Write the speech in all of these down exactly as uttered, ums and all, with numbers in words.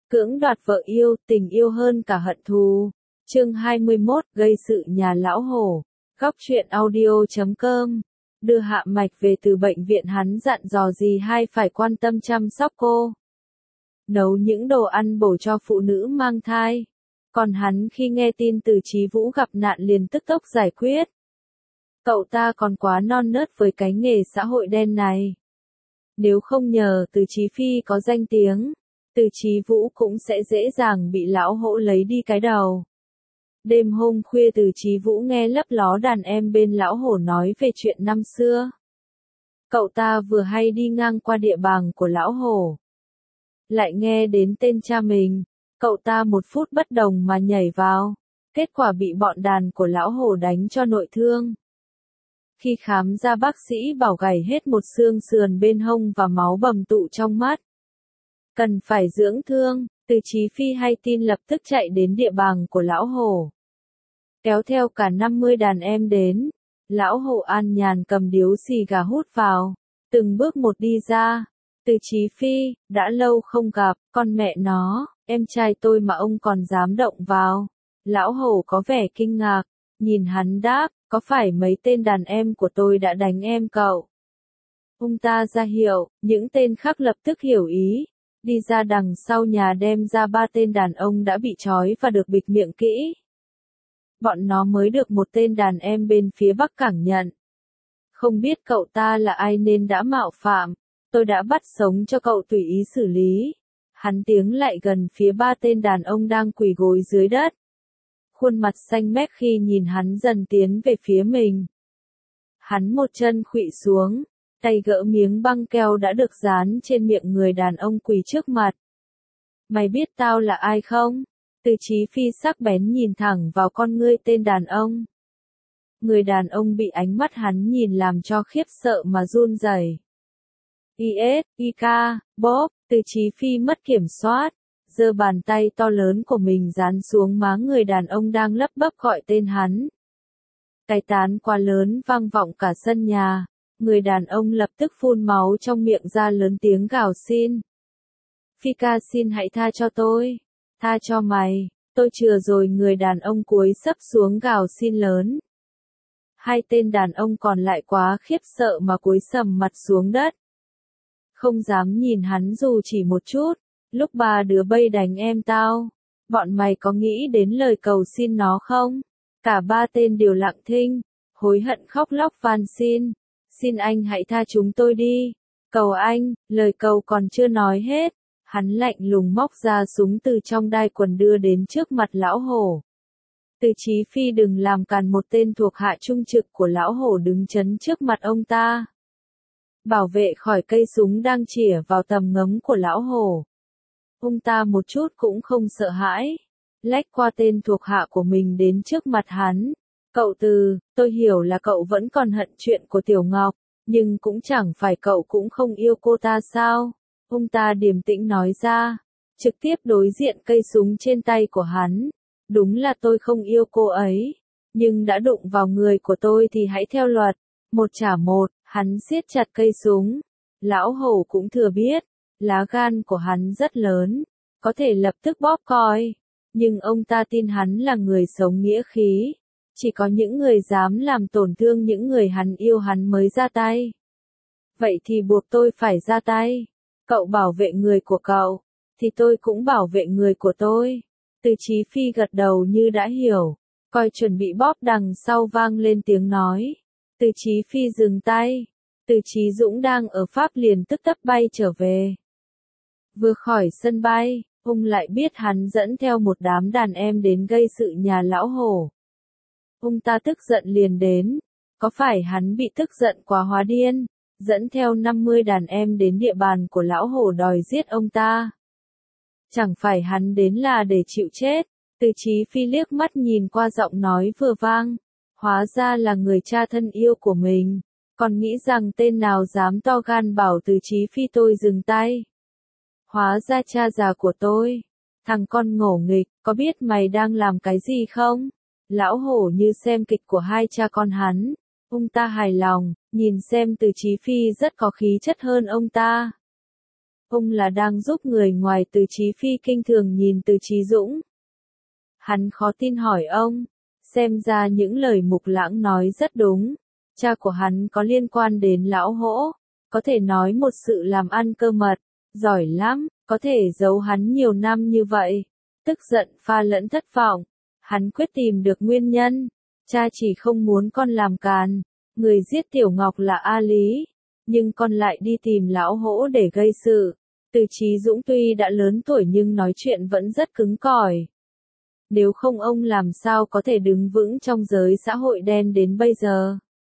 Cưỡng đoạt vợ yêu, tình yêu hơn cả hận thù. Chương hai mươi mốt, gây sự nhà lão hổ. Góc truyện audio chấm com. Đưa Hạ Mạch về từ bệnh viện, hắn dặn dò gì hay phải quan tâm chăm sóc cô. Nấu những đồ ăn bổ cho phụ nữ mang thai. Còn hắn khi nghe tin Từ Chí Vũ gặp nạn liền tức tốc giải quyết. Cậu ta còn quá non nớt với cái nghề xã hội đen này. Nếu không nhờ Từ Chí Phi có danh tiếng, Từ Chí Vũ cũng sẽ dễ dàng bị lão hổ lấy đi cái đầu. Đêm hôm khuya Từ Chí Vũ nghe lấp ló đàn em bên lão hổ nói về chuyện năm xưa. Cậu ta vừa hay đi ngang qua địa bàn của lão hổ, lại nghe đến tên cha mình, cậu ta một phút bất đồng mà nhảy vào, kết quả bị bọn đàn của lão hổ đánh cho nội thương. Khi khám ra bác sĩ bảo gãy hết một xương sườn bên hông và máu bầm tụ trong mắt. Cần phải dưỡng thương, Từ Chí Phi hay tin lập tức chạy đến địa bàn của lão hổ. Kéo theo cả năm mươi đàn em đến, lão hổ an nhàn cầm điếu xì gà hút vào, từng bước một đi ra. Từ Chí Phi, đã lâu không gặp, con mẹ nó, em trai tôi mà ông còn dám động vào. Lão hổ có vẻ kinh ngạc, nhìn hắn đáp, có phải mấy tên đàn em của tôi đã đánh em cậu? Ông ta ra hiệu, những tên khác lập tức hiểu ý, đi ra đằng sau nhà đem ra ba tên đàn ông đã bị trói và được bịt miệng kỹ. Bọn nó mới được một tên đàn em bên phía Bắc cảng nhận. Không biết cậu ta là ai nên đã mạo phạm, tôi đã bắt sống cho cậu tùy ý xử lý. Hắn tiến lại gần phía ba tên đàn ông đang quỳ gối dưới đất. Khuôn mặt xanh mét khi nhìn hắn dần tiến về phía mình. Hắn một chân khuỵu xuống, tay gỡ miếng băng keo đã được dán trên miệng người đàn ông quỳ trước mặt. Mày biết tao là ai không? Từ Chí Phi sắc bén nhìn thẳng vào con ngươi tên đàn ông. Người đàn ông bị ánh mắt hắn nhìn làm cho khiếp sợ mà run rẩy. i ét, i ca, Bob, Từ Chí Phi mất kiểm soát, giơ bàn tay to lớn của mình dán xuống má người đàn ông đang lắp bắp gọi tên hắn. Cái tán quá lớn vang vọng cả sân nhà, người đàn ông lập tức phun máu trong miệng ra lớn tiếng gào xin. Phi ca xin hãy tha cho tôi, tha cho mày, tôi chừa rồi. Người đàn ông cúi sấp xuống gào xin lớn. Hai tên đàn ông còn lại quá khiếp sợ mà cúi sầm mặt xuống đất. Không dám nhìn hắn dù chỉ một chút. Lúc ba đứa bay đánh em tao, bọn mày có nghĩ đến lời cầu xin nó không? Cả ba tên đều lặng thinh, hối hận khóc lóc van xin. Xin anh hãy tha chúng tôi đi. Cầu anh, lời cầu còn chưa nói hết. Hắn lạnh lùng móc ra súng từ trong đai quần đưa đến trước mặt lão hổ. Từ Chí Phi đừng làm càn, một tên thuộc hạ trung trực của lão hổ đứng chắn trước mặt ông ta. Bảo vệ khỏi cây súng đang chĩa vào tầm ngấm của lão hổ. Ông ta một chút cũng không sợ hãi, lách qua tên thuộc hạ của mình đến trước mặt hắn. Cậu Từ, tôi hiểu là cậu vẫn còn hận chuyện của Tiểu Ngọc, nhưng cũng chẳng phải cậu cũng không yêu cô ta sao? Ông ta điềm tĩnh nói ra, trực tiếp đối diện cây súng trên tay của hắn. Đúng là tôi không yêu cô ấy, nhưng đã đụng vào người của tôi thì hãy theo luật. Một trả một, hắn siết chặt cây súng. Lão hổ cũng thừa biết, lá gan của hắn rất lớn, có thể lập tức bóp còi. Nhưng ông ta tin hắn là người sống nghĩa khí. Chỉ có những người dám làm tổn thương những người hắn yêu hắn mới ra tay. Vậy thì buộc tôi phải ra tay. Cậu bảo vệ người của cậu, thì tôi cũng bảo vệ người của tôi. Từ Chí Phi gật đầu như đã hiểu, coi chuẩn bị bóp, đằng sau vang lên tiếng nói. Từ Chí Phi dừng tay. Từ Chí Dũng đang ở Pháp liền tức tốc bay trở về. Vừa khỏi sân bay, ông lại biết hắn dẫn theo một đám đàn em đến gây sự nhà lão hổ. Ông ta tức giận liền đến. Có phải hắn bị tức giận quá hóa điên, dẫn theo năm mươi đàn em đến địa bàn của lão hổ đòi giết ông ta? Chẳng phải hắn đến là để chịu chết? Từ Chí Phi liếc mắt nhìn qua giọng nói vừa vang. Hóa ra là người cha thân yêu của mình. Còn nghĩ rằng tên nào dám to gan bảo Từ Chí Phi tôi dừng tay. Hóa ra cha già của tôi. Thằng con ngổ nghịch, có biết mày đang làm cái gì không? Lão hổ như xem kịch của hai cha con hắn. Ông ta hài lòng, nhìn xem Từ Chí Phi rất có khí chất hơn ông ta. Ông là đang giúp người ngoài Từ Chí Phi kinh thường nhìn Từ Chí Dũng. Hắn khó tin hỏi ông, xem ra những lời Mục Lãng nói rất đúng. Cha của hắn có liên quan đến lão hổ, có thể nói một sự làm ăn cơ mật, giỏi lắm, có thể giấu hắn nhiều năm như vậy. Tức giận pha lẫn thất vọng, hắn quyết tìm được nguyên nhân. Cha chỉ không muốn con làm càn, người giết Tiểu Ngọc là A Lý, nhưng con lại đi tìm lão hổ để gây sự. Từ Chí Dũng tuy đã lớn tuổi nhưng nói chuyện vẫn rất cứng cỏi. Nếu không ông làm sao có thể đứng vững trong giới xã hội đen đến bây giờ.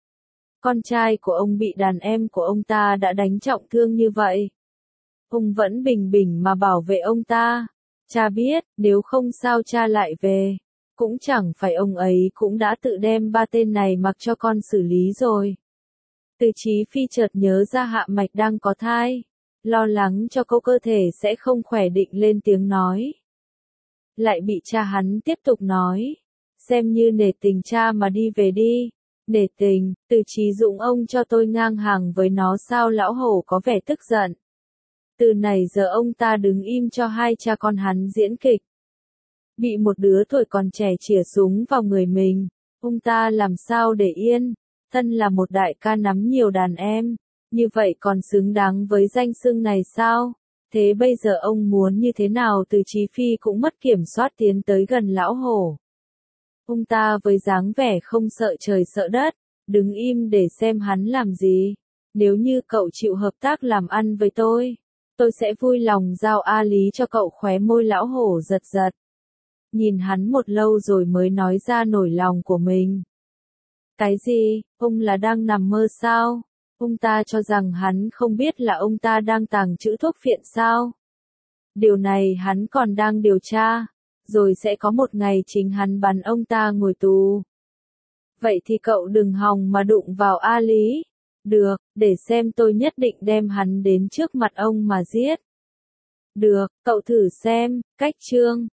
Con trai của ông bị đàn em của ông ta đã đánh trọng thương như vậy. Ông vẫn bình bình mà bảo vệ ông ta. Cha biết, nếu không sao cha lại về. Cũng chẳng phải ông ấy cũng đã tự đem ba tên này mặc cho con xử lý rồi. Từ Chí Phi chợt nhớ ra Hạ Mạch đang có thai. Lo lắng cho cô cơ thể sẽ không khỏe định lên tiếng nói. Lại bị cha hắn tiếp tục nói. Xem như nể tình cha mà đi về đi. Nể tình, Từ Chí Dũng ông cho tôi ngang hàng với nó sao? Lão hổ có vẻ tức giận. Từ này giờ ông ta đứng im cho hai cha con hắn diễn kịch. Bị một đứa tuổi còn trẻ chĩa súng vào người mình, ông ta làm sao để yên, thân là một đại ca nắm nhiều đàn em, như vậy còn xứng đáng với danh xưng này sao? Thế bây giờ ông muốn như thế nào? Từ Chí Phi cũng mất kiểm soát tiến tới gần lão hổ. Ông ta với dáng vẻ không sợ trời sợ đất, đứng im để xem hắn làm gì. Nếu như cậu chịu hợp tác làm ăn với tôi, tôi sẽ vui lòng giao A Lý cho cậu. Khóe môi lão hổ giật giật. Nhìn hắn một lâu rồi mới nói ra nỗi lòng của mình. Cái gì, ông là đang nằm mơ sao? Ông ta cho rằng hắn không biết là ông ta đang tàng trữ thuốc phiện sao? Điều này hắn còn đang điều tra, rồi sẽ có một ngày chính hắn bắn ông ta ngồi tù. Vậy thì cậu đừng hòng mà đụng vào A Lý. Được, để xem tôi nhất định đem hắn đến trước mặt ông mà giết. Được, cậu thử xem, cách chương.